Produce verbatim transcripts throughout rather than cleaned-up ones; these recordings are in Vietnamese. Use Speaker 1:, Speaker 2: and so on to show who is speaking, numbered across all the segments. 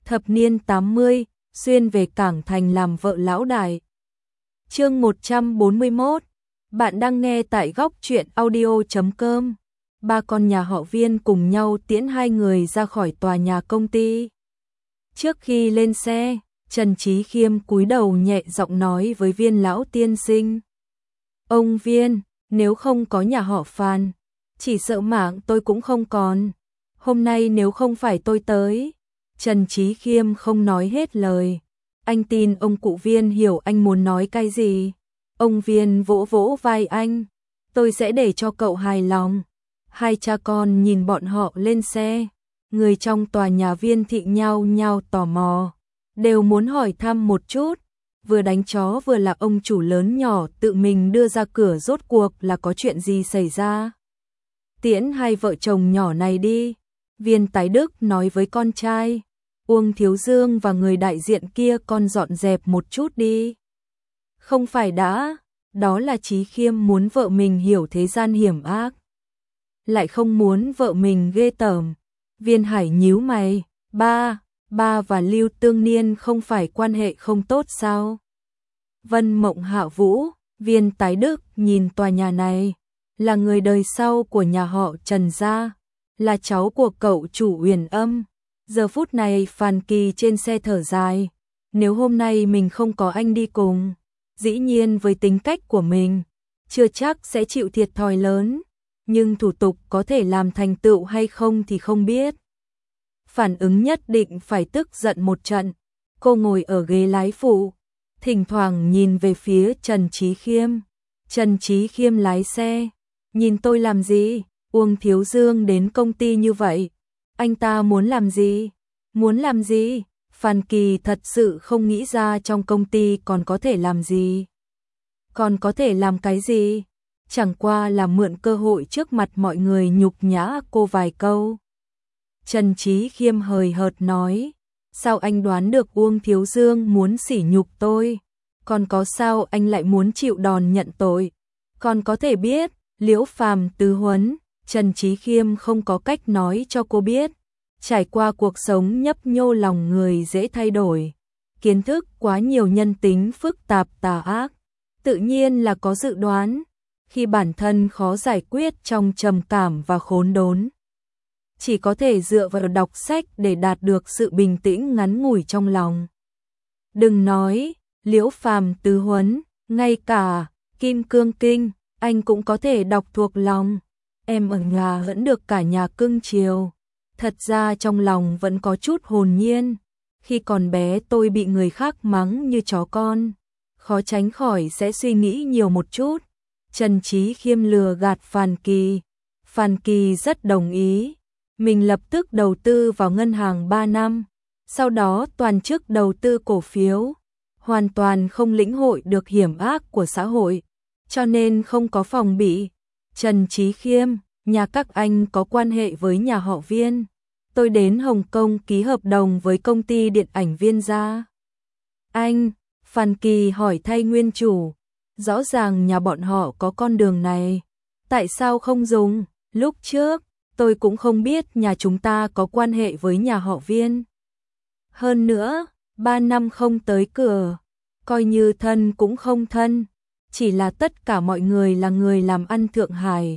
Speaker 1: thập niên tám mươi, xuyên về Cảng Thành làm vợ lão đại. Chương một trăm bốn mươi mốt. Bạn đang nghe tại góc truyện audio chấm com. Ba con nhà họ Viên cùng nhau tiễn hai người ra khỏi tòa nhà công ty. Trước khi lên xe, Trần Chí Khiêm cúi đầu nhẹ giọng nói với Viên lão tiên sinh. Ông Viên, nếu không có nhà họ Phan, chỉ sợ mạng tôi cũng không còn. Hôm nay nếu không phải tôi tới. Trần Chí Khiêm không nói hết lời. Anh tin ông cụ Viên hiểu anh muốn nói cái gì. Ông Viên vỗ vỗ vai anh. Tôi sẽ để cho cậu hài lòng. Hai cha con nhìn bọn họ lên xe. Người trong tòa nhà Viên thị nhao nhao tò mò. Đều muốn hỏi thăm một chút. Vừa đánh chó vừa là ông chủ lớn nhỏ tự mình đưa ra cửa, rốt cuộc là có chuyện gì xảy ra. Tiễn hai vợ chồng nhỏ này đi. Viên Tái Đức nói với con trai. Uông Thiếu Dương và người đại diện kia con dọn dẹp một chút đi. Không phải đã, đó là Chí Khiêm muốn vợ mình hiểu thế gian hiểm ác. Lại không muốn vợ mình ghê tởm. Viên Hải nhíu mày, ba, ba và Lưu Tương Niên không phải quan hệ không tốt sao? Vân Mộng Hạ Vũ, Viên Tái Đức nhìn tòa nhà này, là người đời sau của nhà họ Trần gia, là cháu của cậu chủ Uyển Âm. Giờ phút này Phan Kỳ trên xe thở dài, nếu hôm nay mình không có anh đi cùng, dĩ nhiên với tính cách của mình, chưa chắc sẽ chịu thiệt thòi lớn, nhưng thủ tục có thể làm thành tựu hay không thì không biết. Phản ứng nhất định phải tức giận một trận. Cô ngồi ở ghế lái phụ, thỉnh thoảng nhìn về phía Trần Chí Khiêm. Trần Chí Khiêm lái xe, nhìn tôi làm gì? Uông Thiếu Dương đến công ty như vậy, anh ta muốn làm gì? Muốn làm gì? Phan Kỳ thật sự không nghĩ ra trong công ty còn có thể làm gì. Còn có thể làm cái gì? Chẳng qua là mượn cơ hội trước mặt mọi người nhục nhã cô vài câu. Trần Chí Khiêm hời hợt nói, sao anh đoán được Uông Thiếu Dương muốn sỉ nhục tôi? Còn có sao anh lại muốn chịu đòn nhận tội? Còn có thể biết, Liễu Phàm tư huấn. Trần Chí Khiêm không có cách nói cho cô biết. Trải qua cuộc sống nhấp nhô lòng người dễ thay đổi. Kiến thức quá nhiều, nhân tính phức tạp tà ác. Tự nhiên là có dự đoán. Khi bản thân khó giải quyết trong trầm cảm và khốn đốn, chỉ có thể dựa vào đọc sách để đạt được sự bình tĩnh ngắn ngủi trong lòng. Đừng nói Liễu Phàm tư huấn, ngay cả Kim Cương Kinh anh cũng có thể đọc thuộc lòng. Em ở nhà vẫn được cả nhà cưng chiều. Thật ra trong lòng vẫn có chút hồn nhiên. Khi còn bé tôi bị người khác mắng như chó con, khó tránh khỏi sẽ suy nghĩ nhiều một chút. Trần Chí Khiêm lừa gạt Phan Kỳ. Phan Kỳ rất đồng ý. Mình lập tức đầu tư vào ngân hàng ba năm. Sau đó toàn chức đầu tư cổ phiếu. Hoàn toàn không lĩnh hội được hiểm ác của xã hội. Cho nên không có phòng bị. Trần Chí Khiêm, nhà các anh có quan hệ với nhà họ Viên. Tôi đến Hồng Kông ký hợp đồng với công ty điện ảnh Viên gia. Anh, Phan Kỳ hỏi thay nguyên chủ. Rõ ràng nhà bọn họ có con đường này. Tại sao không dùng? Lúc trước, tôi cũng không biết nhà chúng ta có quan hệ với nhà họ Viên. Hơn nữa, ba năm không tới cửa. Coi như thân cũng không thân. Chỉ là tất cả mọi người là người làm ăn Thượng Hải.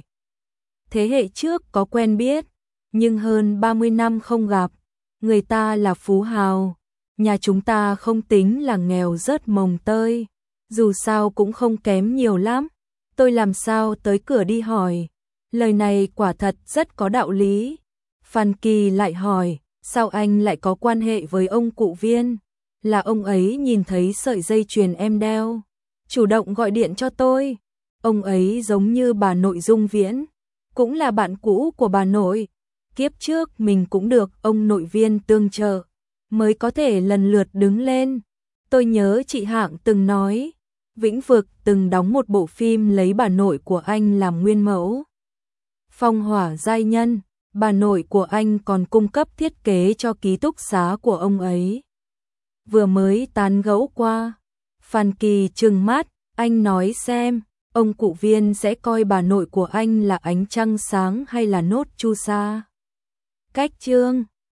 Speaker 1: Thế hệ trước có quen biết, nhưng hơn ba mươi năm không gặp. Người ta là phú hào. Nhà chúng ta không tính là nghèo rớt mồng tơi. Dù sao cũng không kém nhiều lắm. Tôi làm sao tới cửa đi hỏi. Lời này quả thật rất có đạo lý. Phan Kỳ lại hỏi, sao anh lại có quan hệ với ông cụ Viên? Là ông ấy nhìn thấy sợi dây chuyền em đeo, chủ động gọi điện cho tôi. Ông ấy giống như bà nội Dung Viễn, cũng là bạn cũ của bà nội. Kiếp trước mình cũng được ông nội Viên tương trợ, mới có thể lần lượt đứng lên. Tôi nhớ chị Hạng từng nói, Vĩnh Vực từng đóng một bộ phim lấy bà nội của anh làm nguyên mẫu. Phong Hỏa Giai Nhân, bà nội của anh còn cung cấp thiết kế cho ký túc xá của ông ấy. Vừa mới tán gẫu qua. Phan Kỳ trừng mắt, anh nói xem, ông cụ Viên sẽ coi bà nội của anh là ánh trăng sáng hay là nốt chu sa? Cách chương